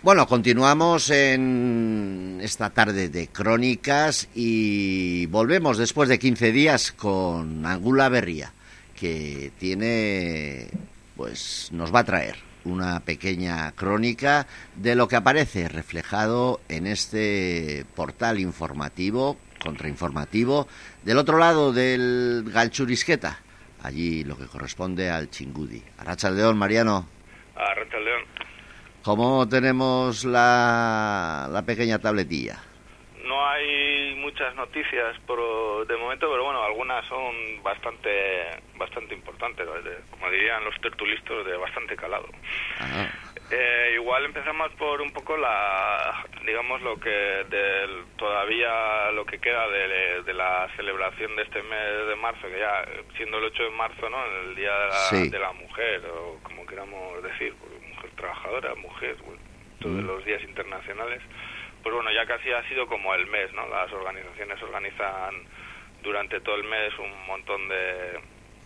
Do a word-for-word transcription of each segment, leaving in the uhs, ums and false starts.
Bueno, continuamos en esta tarde de crónicas y volvemos después de quince días con Angula Berría, que tiene, pues nos va a traer una pequeña crónica de lo que aparece reflejado en este portal informativo, contrainformativo, del otro lado del Galchurisqueta, allí lo que corresponde al Chingudi. Arratsaldeon, Mariano. Arratsaldeon. ¿Cómo tenemos la, la pequeña tabletilla? No hay muchas noticias por, de momento, pero bueno, algunas son bastante bastante importantes, de, como dirían los tertulistas, de bastante calado. Eh, igual empezamos por un poco la, digamos, lo que del, todavía lo que queda de, de la celebración de este mes de marzo, que ya siendo el ocho de marzo, ¿no?, el Día de la, sí. de la Mujer, o como queramos decir, mujer trabajadora, mujer, bueno, todos mm. los días internacionales. Pues bueno, ya casi ha sido como el mes, ¿no? Las organizaciones organizan durante todo el mes un montón de,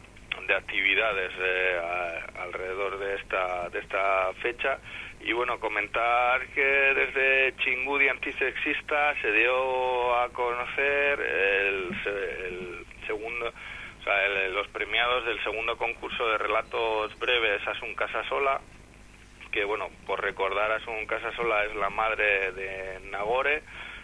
de actividades eh, a, alrededor de esta de esta fecha. Y bueno, comentar que desde Chingudi Antisexista se dio a conocer el, el segundo, o sea, el, los premiados del segundo concurso de relatos breves Asun Casasola, que bueno, por recordar, Asun Casasola es la madre de Nagore,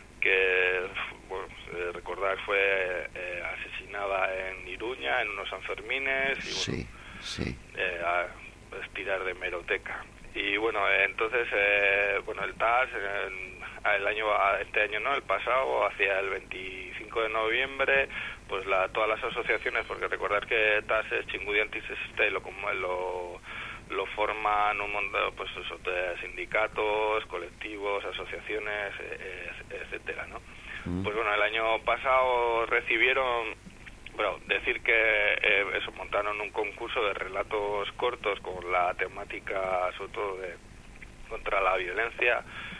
que bueno, recordar fue eh, asesinada en Iruña en unos Sanfermines y bueno, sí, sí. Eh, a estirar de hemeroteca. Y bueno, eh, entonces eh, bueno, el T A S eh, el año este año no, el pasado, hacia el veinticinco de noviembre, pues la, todas las asociaciones, porque recordar que T A S es Chingudi Antisexista y lo como lo lo forman un montón, pues eso, de sindicatos, colectivos, asociaciones, eh, etcétera, ¿no? Mm. Pues bueno, el año pasado recibieron, bueno, decir que eh, eso, montaron un concurso de relatos cortos con la temática, sobre todo, de contra la violencia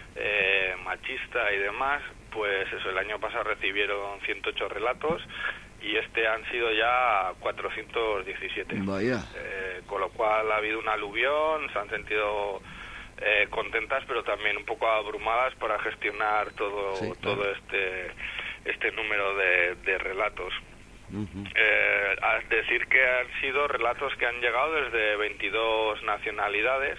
eh, machista y demás. Pues eso, el año pasado recibieron ciento ocho relatos y este han sido ya cuatrocientos diecisiete. Vaya. Eh, con lo cual ha habido un aluvión, se han sentido eh, contentas, pero también un poco abrumadas para gestionar todo, sí, claro, todo este este número de, de relatos. Uh-huh. Eh, es decir que han sido relatos que han llegado desde veintidós nacionalidades,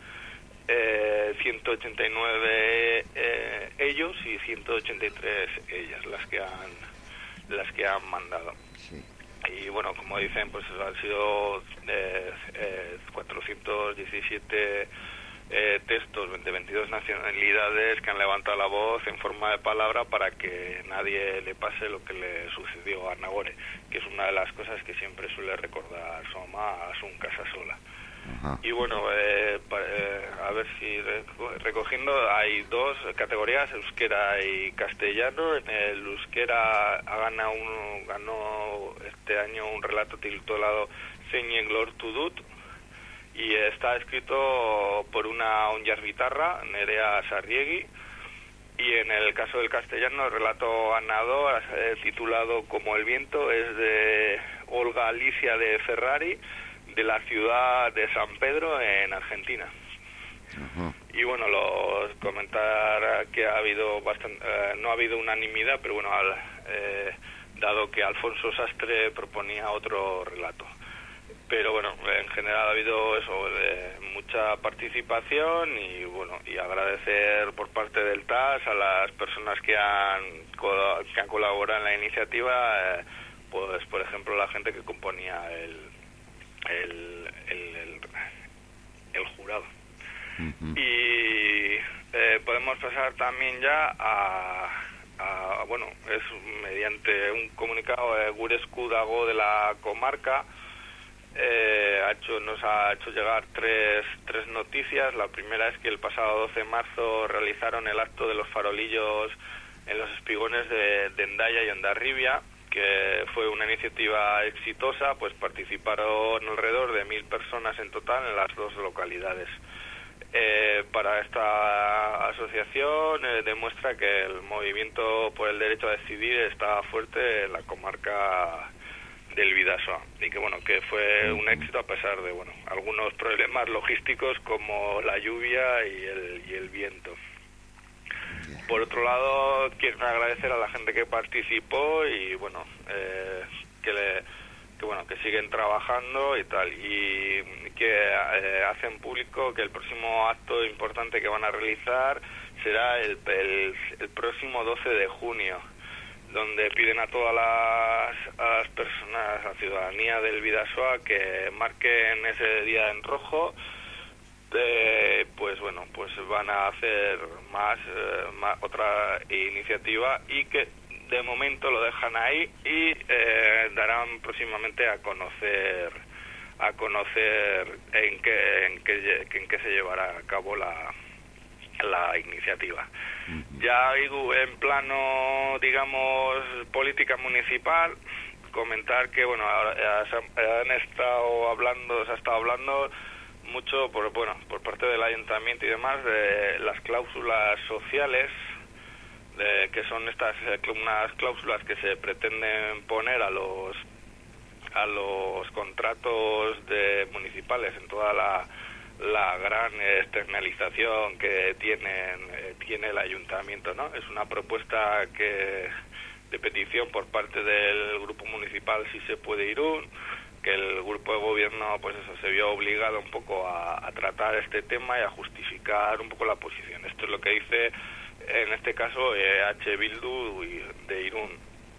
eh, ciento ochenta y nueve eh, ellos y ciento ochenta y tres ellas las que han las que han mandado. Sí. Y bueno, como dicen, pues han sido eh, eh, cuatrocientos diecisiete eh, textos de veintidós nacionalidades que han levantado la voz en forma de palabra para que nadie le pase lo que le sucedió a Nagore, que es una de las cosas que siempre suele recordar su mamá, Asun Casasola. Ajá. Y bueno, eh, pa, eh, a ver si recogiendo, hay dos categorías, euskera y castellano. En el euskera ha ganado uno, ganó este año un relato titulado Zeinek lortu dut, y está escrito por una onjarbitarra, Nerea Sarriegi. Y en el caso del castellano, el relato ganador, eh, titulado Como el viento, es de Olga Alicia de Ferrari, de la ciudad de San Pedro, en Argentina. Uh-huh. Y bueno, los comentar que ha habido bastante, eh, no ha habido unanimidad, pero bueno, al, eh, dado que Alfonso Sastre proponía otro relato. Pero bueno, en general ha habido eso, eh, mucha participación y bueno, y agradecer por parte del T A S a las personas que han que han colaborado en la iniciativa, eh, pues por ejemplo la gente que componía el El, el, el, el jurado. Uh-huh. Y eh, podemos pasar también ya a, a bueno, es mediante un comunicado de Gure Esku dago de la comarca, eh, ha hecho, nos ha hecho llegar tres, tres noticias. La primera es que el pasado doce de marzo realizaron el acto de los farolillos en los espigones de, de Hendaya y Hondarribia, que fue una iniciativa exitosa, pues participaron alrededor de mil personas en total en las dos localidades. Eh, para esta asociación eh, demuestra que el movimiento por el derecho a decidir está fuerte en la comarca del Bidasoa, y que bueno, que fue un éxito a pesar de bueno algunos problemas logísticos como la lluvia y el, y el viento. Por otro lado, quiero agradecer a la gente que participó y bueno, eh, que le que bueno que siguen trabajando y tal, y que eh, hacen público que el próximo acto importante que van a realizar será el, el, el próximo doce de junio, donde piden a todas las, a las personas, a la ciudadanía del Bidasoa, que marquen ese día en rojo. Eh, pues bueno, pues van a hacer más, eh, más otra iniciativa, y que de momento lo dejan ahí, y eh, darán próximamente a conocer a conocer en qué en qué, en qué se llevará a cabo la la iniciativa. Uh-huh. Ya en plano, digamos, política municipal, comentar que bueno, ahora han estado hablando, se ha estado hablando mucho por bueno por parte del ayuntamiento y demás de las cláusulas sociales, de, que son estas unas cláusulas que se pretenden poner a los a los contratos de municipales en toda la la gran externalización que tienen eh, tiene el ayuntamiento, ¿no? Es una propuesta que de petición por parte del grupo municipal Si se puede Irún, que el grupo de gobierno pues eso se vio obligado un poco a, a tratar este tema y a justificar un poco la posición. Esto es lo que dice en este caso eh, H. Bildu de Irún.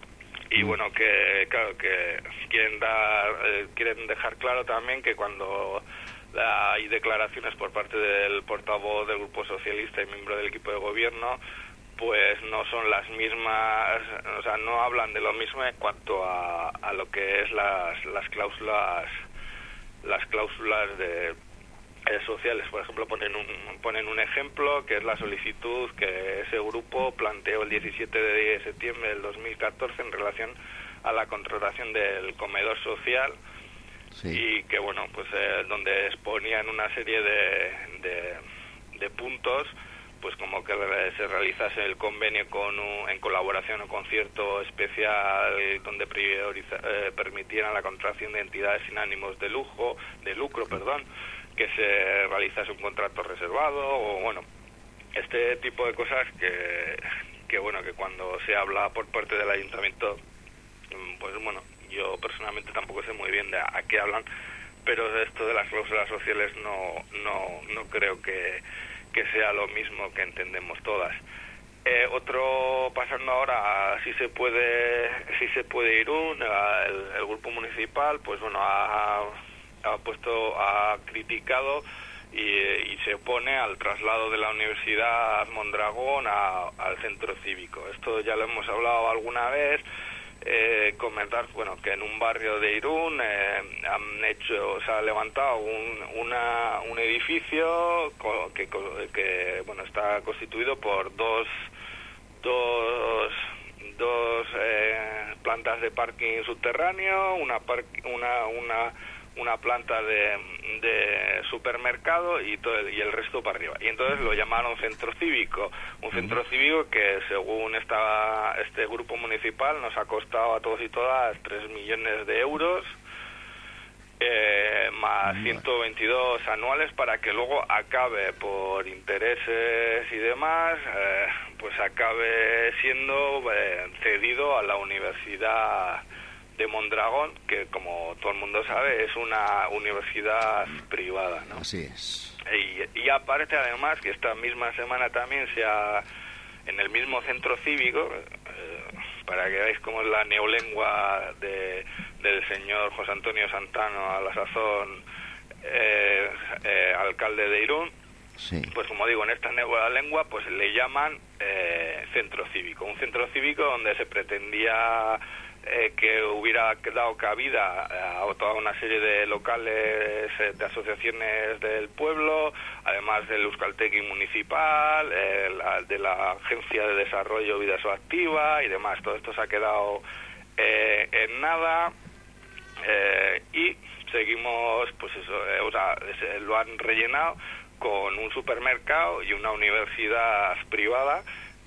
Y bueno, que claro que quieren dar eh, quieren dejar claro también que cuando hay declaraciones por parte del portavoz del Grupo Socialista y miembro del equipo de gobierno, pues no son las mismas, o sea, no hablan de lo mismo en cuanto a, a lo que es las, las cláusulas las cláusulas de eh, sociales. Por ejemplo, ponen un ponen un ejemplo, que es la solicitud que ese grupo planteó el diecisiete de septiembre del dos mil catorce en relación a la contratación del comedor social. Sí. Y que bueno, pues eh, donde exponían una serie de, de, de puntos, pues como que se realizase el convenio con un, en colaboración o concierto especial donde prioriza, eh, permitieran la contratación de entidades sin ánimos de lujo, de lucro, perdón, que se realizase un contrato reservado, o bueno, este tipo de cosas que, que bueno, que cuando se habla por parte del ayuntamiento, pues bueno, yo personalmente tampoco sé muy bien de a qué hablan, pero esto de las cláusulas sociales no no no creo que, que sea lo mismo que entendemos todas. Eh, otro, pasando ahora a si se puede si se puede Irún, el, el grupo municipal, pues bueno, ha, ha puesto ha criticado y, y se opone al traslado de la Universidad Mondragón a, al centro cívico. Esto ya lo hemos hablado alguna vez. Eh, comentar bueno que en un barrio de Irún eh, han hecho se ha levantado un una, un edificio que, que bueno está constituido por dos dos dos eh, plantas de parking subterráneo, una par, una una una planta de, de supermercado y todo el, y el resto para arriba. Y entonces lo llamaron centro cívico, un centro cívico que según esta, este grupo municipal nos ha costado a todos y todas tres millones de euros, eh, más ciento veintidós anuales, para que luego acabe por intereses y demás, eh, pues acabe siendo eh, cedido a la Universidad de Mondragón, que como todo el mundo sabe es una universidad privada, ¿no? Así es. Y, y aparte, además, que esta misma semana también se ha, en el mismo centro cívico, eh, para que veáis cómo es la neolengua de, del señor José Antonio Santano, a la sazón eh, eh, alcalde de Irún, sí. Pues como digo, en esta nueva lengua pues le llaman eh, centro cívico, un centro cívico donde se pretendía Eh, que hubiera dado cabida a toda una serie de locales eh, de asociaciones del pueblo, además del Euskaltegi municipal, eh, la, de la Agencia de Desarrollo Bidasoa Activa y demás. Todo esto se ha quedado eh, en nada eh, y seguimos, pues eso, eh, o sea, se, lo han rellenado con un supermercado y una universidad privada.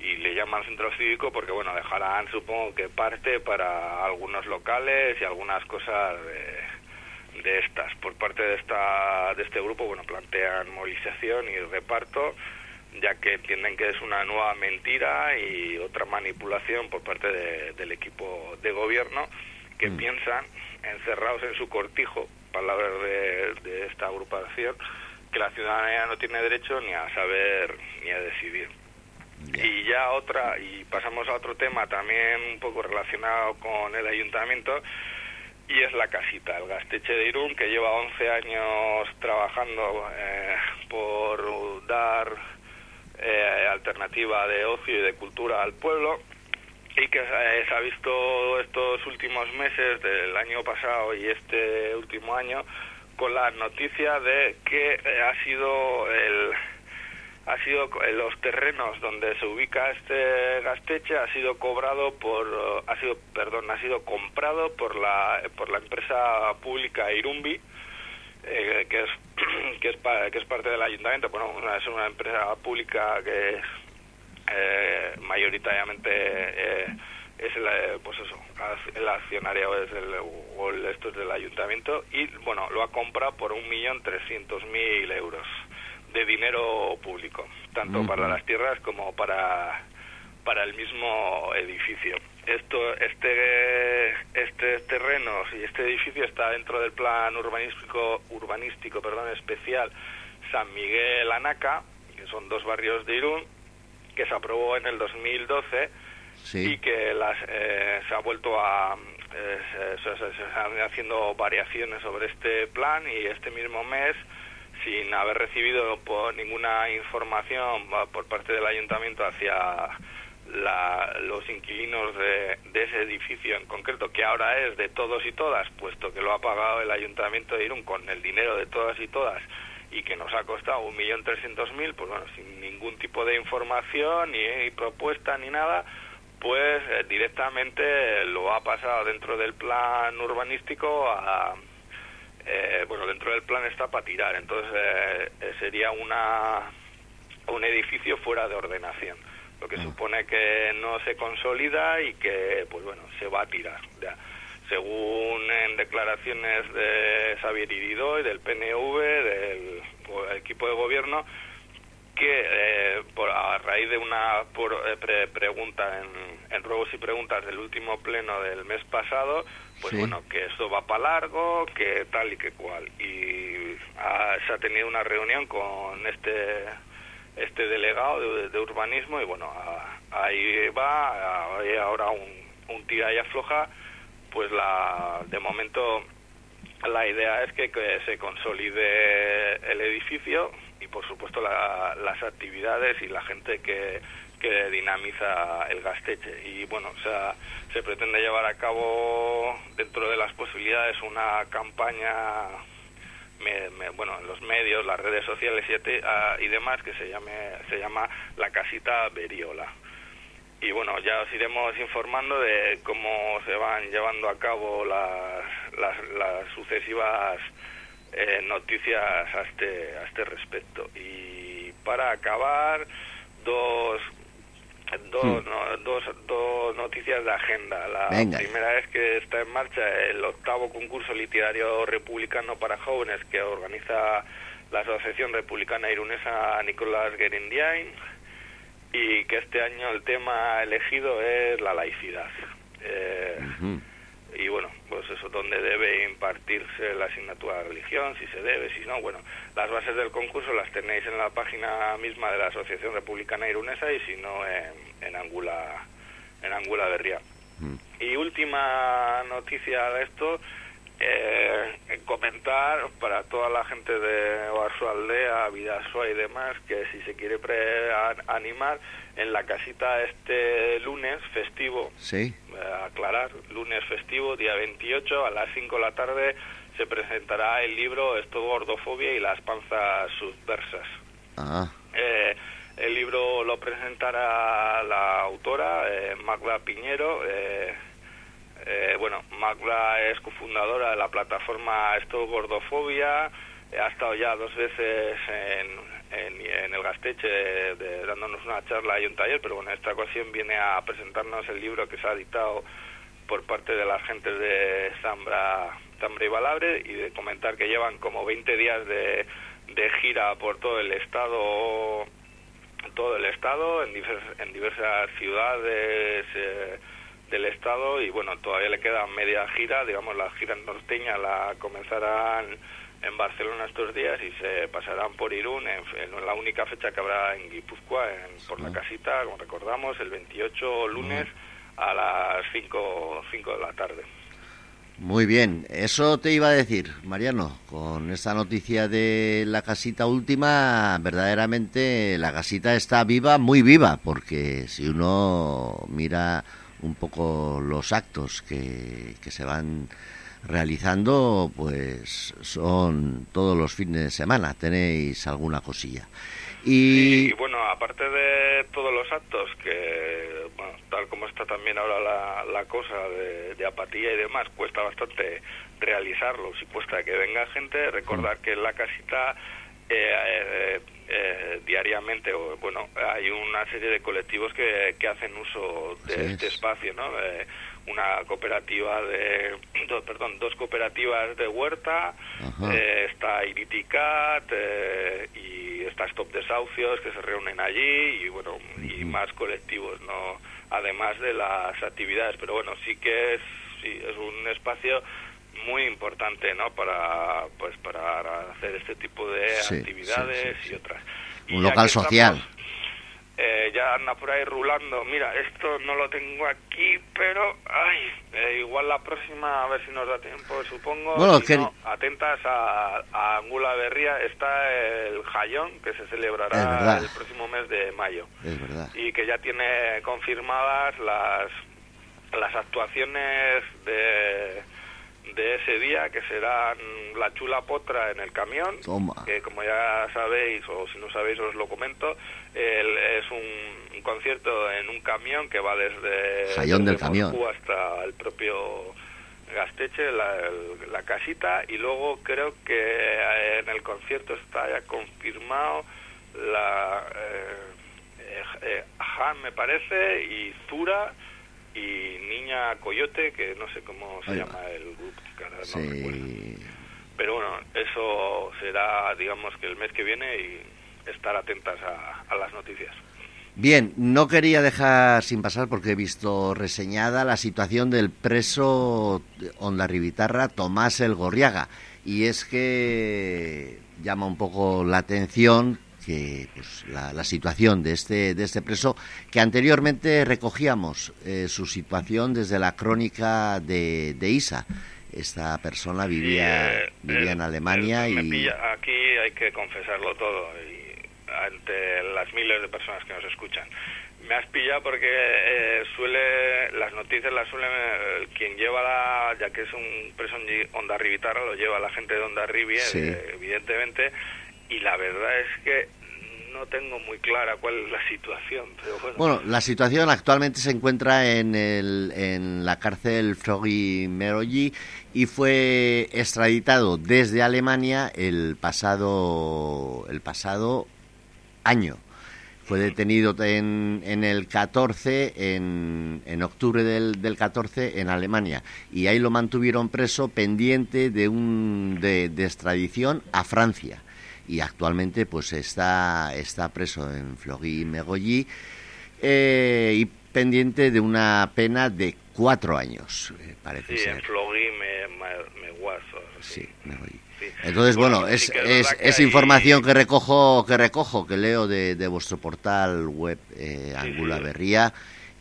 y le llaman centro cívico porque, bueno, dejarán, supongo que parte para algunos locales y algunas cosas de, de estas. Por parte de esta de este grupo, bueno, plantean movilización y reparto, ya que entienden que es una nueva mentira y otra manipulación por parte de, del equipo de gobierno, que mm. piensan, encerrados en su cortijo, palabras de, de esta agrupación, que la ciudadanía no tiene derecho ni a saber ni a decidir. Yeah. Y ya otra, y pasamos a otro tema también un poco relacionado con el ayuntamiento, y es la casita, el Gaztetxe de Irún, que lleva once años trabajando eh, por dar eh, alternativa de ocio y de cultura al pueblo, y que eh, se ha visto estos últimos meses del año pasado y este último año con la noticia de que eh, ha sido el ha sido los terrenos donde se ubica este Gaztetxe ha sido cobrado por ha sido perdón ha sido comprado por la por la empresa pública Irumbi, eh, que es que es que es parte del ayuntamiento. Bueno, es una empresa pública que es eh, mayoritariamente eh, es el, pues eso, el accionario es el, o el, esto es del ayuntamiento, y bueno, lo ha comprado por un millón trescientos mil euros de dinero público, tanto uh-huh. para las tierras como para para el mismo edificio. Esto, este, este terrenos y este edificio está dentro del plan urbanístico, urbanístico, perdón, especial San Miguel Anaca, que son dos barrios de Irún, que se aprobó en el dos mil doce. Sí. Y que las, eh, se ha vuelto a eh, se, se, se están haciendo variaciones sobre este plan, y este mismo mes, sin haber recibido por ninguna información por parte del ayuntamiento hacia la, los inquilinos de, de ese edificio en concreto, que ahora es de todos y todas, puesto que lo ha pagado el ayuntamiento de Irún con el dinero de todas y todas, y que nos ha costado un millón trescientos mil, pues bueno, sin ningún tipo de información ni, ni propuesta ni nada, pues eh, directamente lo ha pasado dentro del plan urbanístico a eh, bueno, dentro del plan está para tirar. Entonces eh, sería una un edificio fuera de ordenación, lo que supone que no se consolida y que, pues bueno, se va a tirar. Ya, según en declaraciones de Xavier Iridoy, del P N V, del, del equipo de gobierno, que eh, por, a raíz de una por, eh, pre, pregunta en, en ruegos y preguntas del último pleno del mes pasado, pues sí. bueno, que esto va para largo, que tal y que cual. Y ha, se ha tenido una reunión con este este delegado de, de urbanismo, y bueno, a, ahí va, hay ahora un, un tira y afloja. Pues la de momento la idea es que, que se consolide el edificio y por supuesto la, las actividades y la gente que, que dinamiza el Gaztetxe. Y bueno, o sea, se pretende llevar a cabo dentro de las posibilidades una campaña, me, me, bueno, en los medios, las redes sociales y, a, y demás, que se llame se llama La Casita Beriola. Y bueno, ya os iremos informando de cómo se van llevando a cabo las, las, las sucesivas eh, noticias a este, a este respecto. Y para acabar, dos, dos, sí. no, dos, dos noticias de agenda. La Venga. primera es que está en marcha el octavo concurso literario republicano para jóvenes que organiza la Asociación Republicana Irunesa Nicolás Guerindiain, y que este año el tema elegido es la laicidad. Eh, uh-huh. Y bueno, pues eso, donde debe impartirse la asignatura de religión, si se debe, si no. Bueno, las bases del concurso las tenéis en la página misma de la Asociación Republicana Irunesa, y si no, en, en Angula en Angula Berria. Uh-huh. Y última noticia de esto, eh, comentar para toda la gente de Oarsoaldea, Bidasoa y demás, que si se quiere pre animar en la casita este lunes festivo, sí. eh, aclarar, lunes festivo, día veintiocho, a las cinco de la tarde, se presentará el libro Esto Gordofobia y las panzas subversas. Ah. Eh, el libro lo presentará la autora, eh, Magda Piñero. eh, Eh, bueno, Magda es cofundadora de la plataforma Stop Gordofobia, ha estado ya dos veces en, en, en el Gaztetxe Gasteiz de, de, dándonos una charla y un taller, pero bueno, en esta ocasión viene a presentarnos el libro que se ha editado por parte de las gentes de Zambra, Zambra y Balabre, y de comentar que llevan como veinte días de, de gira por todo el estado, todo el estado, en, divers, en diversas ciudades eh, del estado, y bueno, todavía le queda media gira, digamos, la gira norteña la comenzarán en Barcelona estos días y se pasarán por Irún en, en la única fecha que habrá en Guipúzcoa, en, por la casita, como recordamos, el veintiocho lunes a las cinco de la tarde. Muy bien, eso te iba a decir, Mariano, con esta noticia de la casita última, verdaderamente la casita está viva, muy viva, porque si uno mira un poco los actos que, que se van realizando, pues son todos los fines de semana, tenéis alguna cosilla. Y... y bueno, aparte de todos los actos que, bueno, tal como está también ahora la, la cosa de, de apatía y demás, cuesta bastante realizarlos y cuesta que venga gente. Recordar que en la casita eh, eh, eh, diariamente, o, bueno, hay una serie de colectivos que, que hacen uso de sí, este espacio, ¿no? Eh, una cooperativa de, do, perdón, dos cooperativas de huerta, eh, está Iriticat eh, y está Stop Desahucios, que se reúnen allí, y bueno, y más colectivos, no, además de las actividades, pero bueno, sí que es, sí, es un espacio muy importante, ¿no? Para, pues, para hacer este tipo de sí, actividades sí, sí, y otras. Y un local social. Estamos, Eh, ya anda por ahí rulando. Mira, esto no lo tengo aquí, pero ay, eh, igual la próxima, a ver si nos da tiempo, supongo. Bueno, si que... no, atentas a, a Angula Berría, está el Jayón, que se celebrará el próximo mes de mayo. Es verdad. Y que ya tiene confirmadas las, las actuaciones de... de ese día, que serán la Chula Potra en el camión. Toma. Que como ya sabéis, o si no sabéis os lo comento, el, es un, un concierto en un camión que va desde, Jayón desde del camión Moscú hasta el propio Gasteiz, la, la casita, y luego creo que en el concierto está ya confirmado la eh, eh, Han, me parece, y Zura y Niña Coyote, que no sé cómo se Ahí llama va. el grupo, que ahora sí. no recuerdo. Pero bueno, eso será, digamos, que el mes que viene, y estar atentas a, a las noticias. Bien, no quería dejar sin pasar, porque he visto reseñada la situación del preso hondarribitarra Tomás El Gorriaga, y es que llama un poco la atención que pues la, la situación de este de este preso, que anteriormente recogíamos eh, su situación desde la crónica de, de Isa. Esta persona vivía sí, eh, vivía eh, en Alemania eh, me y pilla, aquí hay que confesarlo todo, y ante las miles de personas que nos escuchan. Me has pillado porque eh, suele las noticias las suele eh, quien lleva la, ya que es un preso hondarribitarra, lo lleva la gente de Hondarribia, sí. eh, evidentemente. Y la verdad es que no tengo muy clara cuál es la situación. Pero bueno. bueno, la situación actualmente se encuentra en, el, en la cárcel Froggy Meroji y fue extraditado desde Alemania el pasado el pasado año. Fue detenido en, en el catorce, en, en octubre del, del catorce, en Alemania. Y ahí lo mantuvieron preso pendiente de, un, de, de extradición a Francia. Y actualmente pues está está preso en Fleury-Mérogis eh, y pendiente de una pena de cuatro años, eh, parece sí, ser. En Fleury-Mérogis. Sí, Mérogis. Sí. Entonces, bueno, bueno es, sí es, es, es hay... información que recojo, que recojo, que leo de, de vuestro portal web eh, sí, Angula sí. Berría,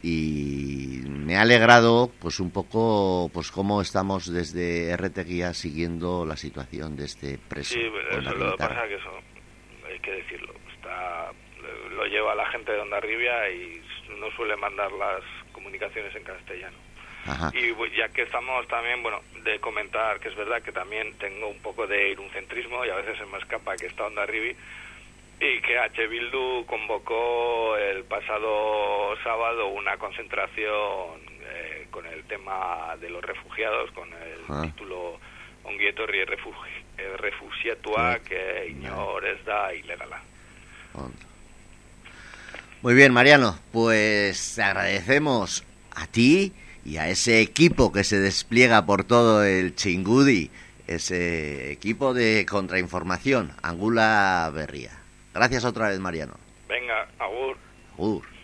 y me ha alegrado pues un poco pues cómo estamos desde R T Guía siguiendo la situación de este preso. Sí, eso lo que pasa que eso hay que decirlo, está lo lleva la gente de Hondarribia y no suele mandar las comunicaciones en castellano. Ajá. Y ya que estamos también, bueno, de comentar que es verdad que también tengo un poco de iruncentrismo y a veces se me escapa que está Hondarribi, y que H. Bildu convocó el pasado sábado una concentración eh, con el tema de los refugiados, con el ah. título Ongi etorri refugi, refugiatuak, que ignor ez da ilegala. Muy bien, Mariano, pues te agradecemos a ti y a ese equipo que se despliega por todo el Chingudi, ese equipo de contrainformación, Angula Berria. Gracias otra vez, Mariano. Venga, agur. Agur.